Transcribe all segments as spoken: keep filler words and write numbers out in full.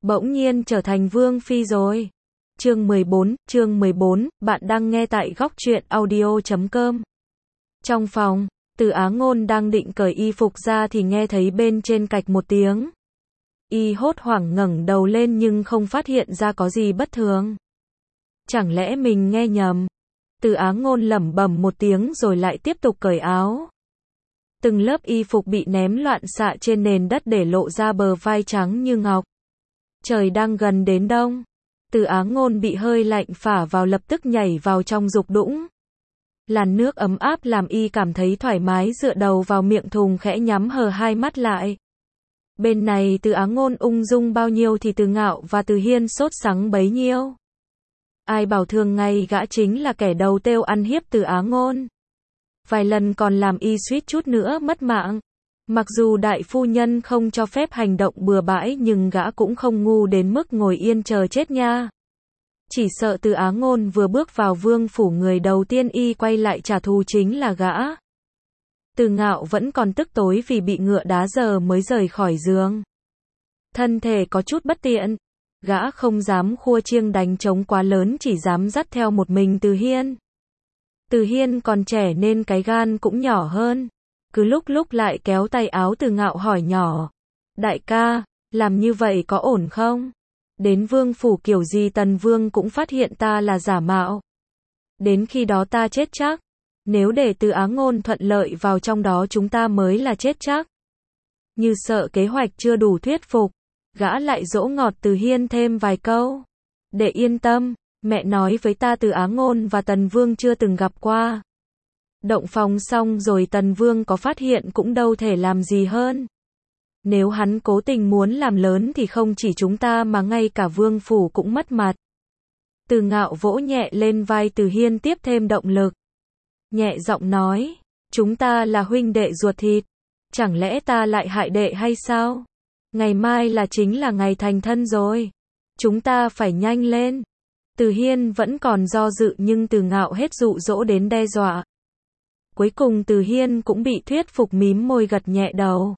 bỗng nhiên trở thành vương phi rồi. Chương mười bốn, chương mười bốn, bạn đang nghe tại góc truyện audio chấm com. Trong phòng, Từ Á Ngôn đang định cởi y phục ra thì nghe thấy bên trên cạch một tiếng. Y hốt hoảng ngẩng đầu lên nhưng không phát hiện ra có gì bất thường. Chẳng lẽ mình nghe nhầm? Từ Á Ngôn lẩm bẩm một tiếng rồi lại tiếp tục cởi áo. Từng lớp y phục bị ném loạn xạ trên nền đất để lộ ra bờ vai trắng như ngọc. Trời đang gần đến đông. Từ Á Ngôn bị hơi lạnh phả vào lập tức nhảy vào trong dục đũng. Làn nước ấm áp làm y cảm thấy thoải mái dựa đầu vào miệng thùng khẽ nhắm hờ hai mắt lại. Bên này Từ Á Ngôn ung dung bao nhiêu thì Từ Ngạo và Từ Hiên sốt sắng bấy nhiêu. Ai bảo thường ngày gã chính là kẻ đầu têu ăn hiếp Từ Á Ngôn. Vài lần còn làm y suýt chút nữa mất mạng. Mặc dù đại phu nhân không cho phép hành động bừa bãi nhưng gã cũng không ngu đến mức ngồi yên chờ chết nha. Chỉ sợ Từ Á Ngôn vừa bước vào vương phủ người đầu tiên y quay lại trả thù chính là gã. Từ Ngạo vẫn còn tức tối vì bị ngựa đá giờ mới rời khỏi giường. Thân thể có chút bất tiện. Gã không dám khua chiêng đánh trống quá lớn chỉ dám dắt theo một mình Từ Hiên. Từ Hiên còn trẻ nên cái gan cũng nhỏ hơn. Cứ lúc lúc lại kéo tay áo Từ Ngạo hỏi nhỏ. Đại ca, làm như vậy có ổn không? Đến vương phủ kiểu gì Tần Vương cũng phát hiện ta là giả mạo. Đến khi đó ta chết chắc. Nếu để Từ Á Ngôn thuận lợi vào trong đó chúng ta mới là chết chắc. Như sợ kế hoạch chưa đủ thuyết phục. Gã lại dỗ ngọt Từ Hiên thêm vài câu. Để yên tâm, mẹ nói với ta Từ Á Ngôn và Tần Vương chưa từng gặp qua. Động phòng xong rồi Tần Vương có phát hiện cũng đâu thể làm gì hơn. Nếu hắn cố tình muốn làm lớn thì không chỉ chúng ta mà ngay cả vương phủ cũng mất mặt. Từ Ngạo vỗ nhẹ lên vai Từ Hiên tiếp thêm động lực. Nhẹ giọng nói, chúng ta là huynh đệ ruột thịt. Chẳng lẽ ta lại hại đệ hay sao? Ngày mai là chính là ngày thành thân rồi. Chúng ta phải nhanh lên. Từ Hiên vẫn còn do dự nhưng Từ Ngạo hết dụ dỗ đến đe dọa. Cuối cùng Từ Hiên cũng bị thuyết phục mím môi gật nhẹ đầu.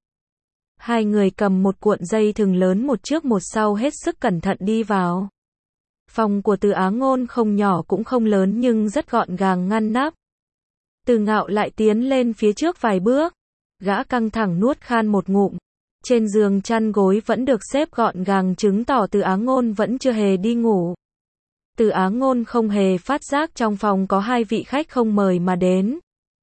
Hai người cầm một cuộn dây thừng lớn một trước một sau hết sức cẩn thận đi vào. Phòng của Từ Á Ngôn không nhỏ cũng không lớn nhưng rất gọn gàng ngăn nắp. Từ Ngạo lại tiến lên phía trước vài bước. Gã căng thẳng nuốt khan một ngụm. Trên giường chăn gối vẫn được xếp gọn gàng chứng tỏ Từ Á Ngôn vẫn chưa hề đi ngủ. Từ Á Ngôn không hề phát giác trong phòng có hai vị khách không mời mà đến.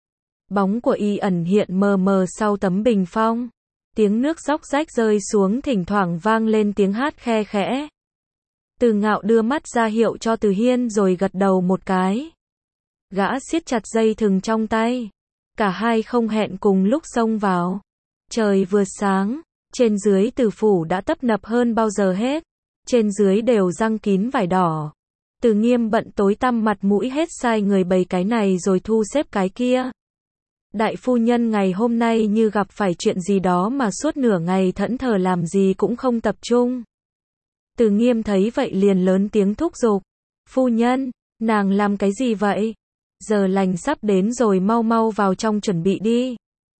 Bóng của y ẩn hiện mờ mờ sau tấm bình phong. Tiếng nước róc rách rơi xuống thỉnh thoảng vang lên tiếng hát khe khẽ. Từ Ngạo đưa mắt ra hiệu cho Từ Hiên rồi gật đầu một cái. Gã siết chặt dây thừng trong tay. Cả hai không hẹn cùng lúc xông vào. Trời vừa sáng, trên dưới Từ phủ đã tấp nập hơn bao giờ hết. Trên dưới đều răng kín vải đỏ. Từ Nghiêm bận tối tăm mặt mũi hết sai người bày cái này rồi thu xếp cái kia. Đại phu nhân ngày hôm nay như gặp phải chuyện gì đó mà suốt nửa ngày thẫn thờ làm gì cũng không tập trung. Từ Nghiêm thấy vậy liền lớn tiếng thúc giục. Phu nhân, nàng làm cái gì vậy? Giờ lành sắp đến rồi mau mau vào trong chuẩn bị đi.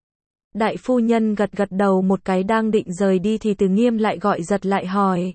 Đại phu nhân gật gật đầu một cái đang định rời đi thì Từ Nghiêm lại gọi giật lại hỏi.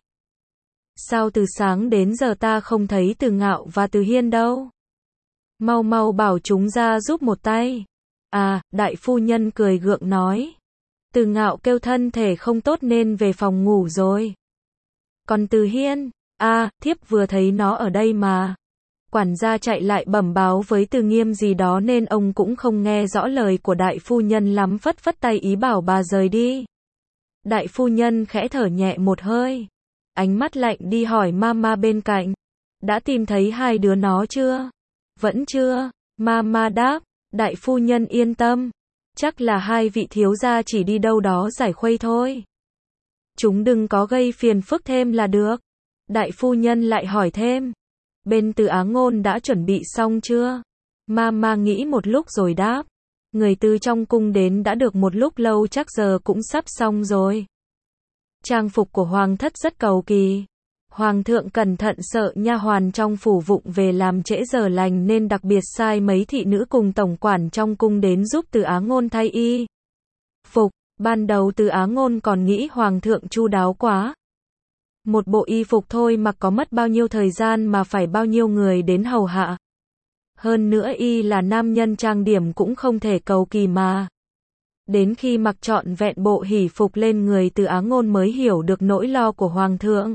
Sao từ sáng đến giờ ta không thấy Từ Ngạo và Từ Hiên đâu? Mau mau bảo chúng ra giúp một tay. À, đại phu nhân cười gượng nói. Từ Ngạo kêu thân thể không tốt nên về phòng ngủ rồi. Còn Từ Hiên, à, thiếp vừa thấy nó ở đây mà. Quản gia chạy lại bẩm báo với Từ Nghiêm gì đó nên ông cũng không nghe rõ lời của đại phu nhân lắm phất phất tay ý bảo bà rời đi. Đại phu nhân khẽ thở nhẹ một hơi. Ánh mắt lạnh đi hỏi mama bên cạnh. Đã tìm thấy hai đứa nó chưa? Vẫn chưa, mama đáp. Đại phu nhân yên tâm. Chắc là hai vị thiếu gia chỉ đi đâu đó giải khuây thôi. Chúng đừng có gây phiền phức thêm là được. Đại phu nhân lại hỏi thêm. Bên Từ Á Ngôn đã chuẩn bị xong chưa? Mama nghĩ một lúc rồi đáp. Người từ trong cung đến đã được một lúc lâu chắc giờ cũng sắp xong rồi. Trang phục của hoàng thất rất cầu kỳ. Hoàng thượng cẩn thận sợ nha hoàn trong phủ vụng về làm trễ giờ lành nên đặc biệt sai mấy thị nữ cùng tổng quản trong cung đến giúp Từ Á Ngôn thay y phục. Ban đầu Từ Á Ngôn còn nghĩ hoàng thượng chu đáo quá. Một bộ y phục thôi mặc có mất bao nhiêu thời gian mà phải bao nhiêu người đến hầu hạ. Hơn nữa y là nam nhân trang điểm cũng không thể cầu kỳ mà. Đến khi mặc trọn vẹn bộ hỷ phục lên người Từ Á Ngôn mới hiểu được nỗi lo của Hoàng thượng.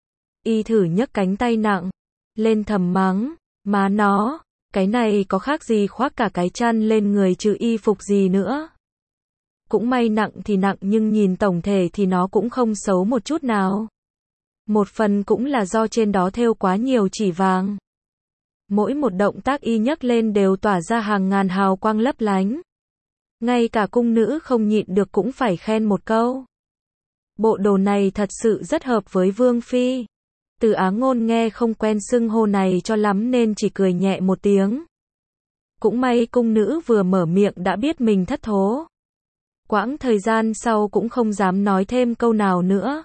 Y thử nhấc cánh tay nặng lên thầm mắng, má nó, cái này có khác gì khoác cả cái chăn lên người chứ y phục gì nữa. Cũng may nặng thì nặng nhưng nhìn tổng thể thì nó cũng không xấu một chút nào. Một phần cũng là do trên đó thêu quá nhiều chỉ vàng. Mỗi một động tác y nhấc lên đều tỏa ra hàng ngàn hào quang lấp lánh. Ngay cả cung nữ không nhịn được cũng phải khen một câu. Bộ đồ này thật sự rất hợp với Vương Phi. Từ Á Ngôn nghe không quen xưng hô này cho lắm nên chỉ cười nhẹ một tiếng. Cũng may cung nữ vừa mở miệng đã biết mình thất thố. Quãng thời gian sau cũng không dám nói thêm câu nào nữa.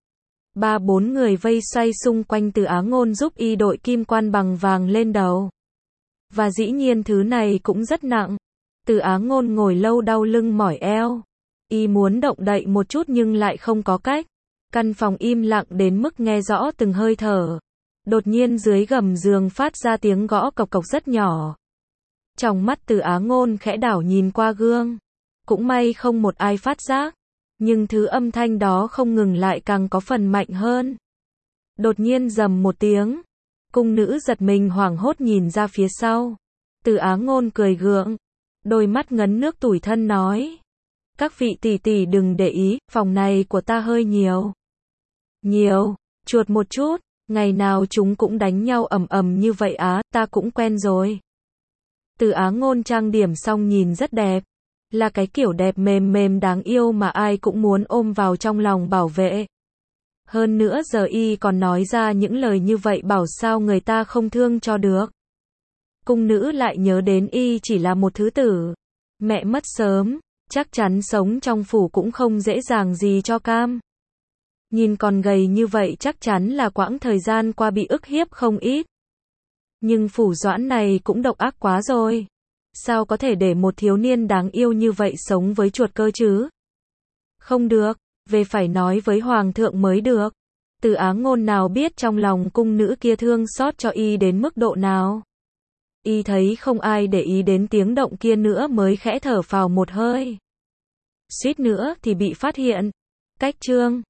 Ba bốn người vây xoay xung quanh Từ Á Ngôn giúp y đội kim quan bằng vàng lên đầu. Và dĩ nhiên thứ này cũng rất nặng. Từ Á Ngôn ngồi lâu đau lưng mỏi eo. Y muốn động đậy một chút nhưng lại không có cách. Căn phòng im lặng đến mức nghe rõ từng hơi thở. Đột nhiên dưới gầm giường phát ra tiếng gõ cộc cộc rất nhỏ. Trong mắt Từ Á Ngôn khẽ đảo nhìn qua gương. Cũng may không một ai phát giác. Nhưng thứ âm thanh đó không ngừng lại càng có phần mạnh hơn. Đột nhiên rầm một tiếng. Cung nữ giật mình hoảng hốt nhìn ra phía sau. Từ Á Ngôn cười gượng. Đôi mắt ngấn nước tủi thân nói. Các vị tỷ tỷ đừng để ý, phòng này của ta hơi nhiều. Nhiều, chuột một chút, ngày nào chúng cũng đánh nhau ầm ầm như vậy á, ta cũng quen rồi. Từ Á Ngôn trang điểm xong nhìn rất đẹp. Là cái kiểu đẹp mềm mềm đáng yêu mà ai cũng muốn ôm vào trong lòng bảo vệ. Hơn nữa giờ y còn nói ra những lời như vậy bảo sao người ta không thương cho được. Cung nữ lại nhớ đến y chỉ là một thứ tử. Mẹ mất sớm, chắc chắn sống trong phủ cũng không dễ dàng gì cho cam. Nhìn còn gầy như vậy chắc chắn là quãng thời gian qua bị ức hiếp không ít. Nhưng phủ Doãn này cũng độc ác quá rồi. Sao có thể để một thiếu niên đáng yêu như vậy sống với chuột cơ chứ? Không được, về phải nói với Hoàng thượng mới được. Từ Á Ngôn nào biết trong lòng cung nữ kia thương xót cho y đến mức độ nào. Y thấy không ai để ý đến tiếng động kia nữa mới khẽ thở phào một hơi. Suýt nữa thì bị phát hiện. Cách chương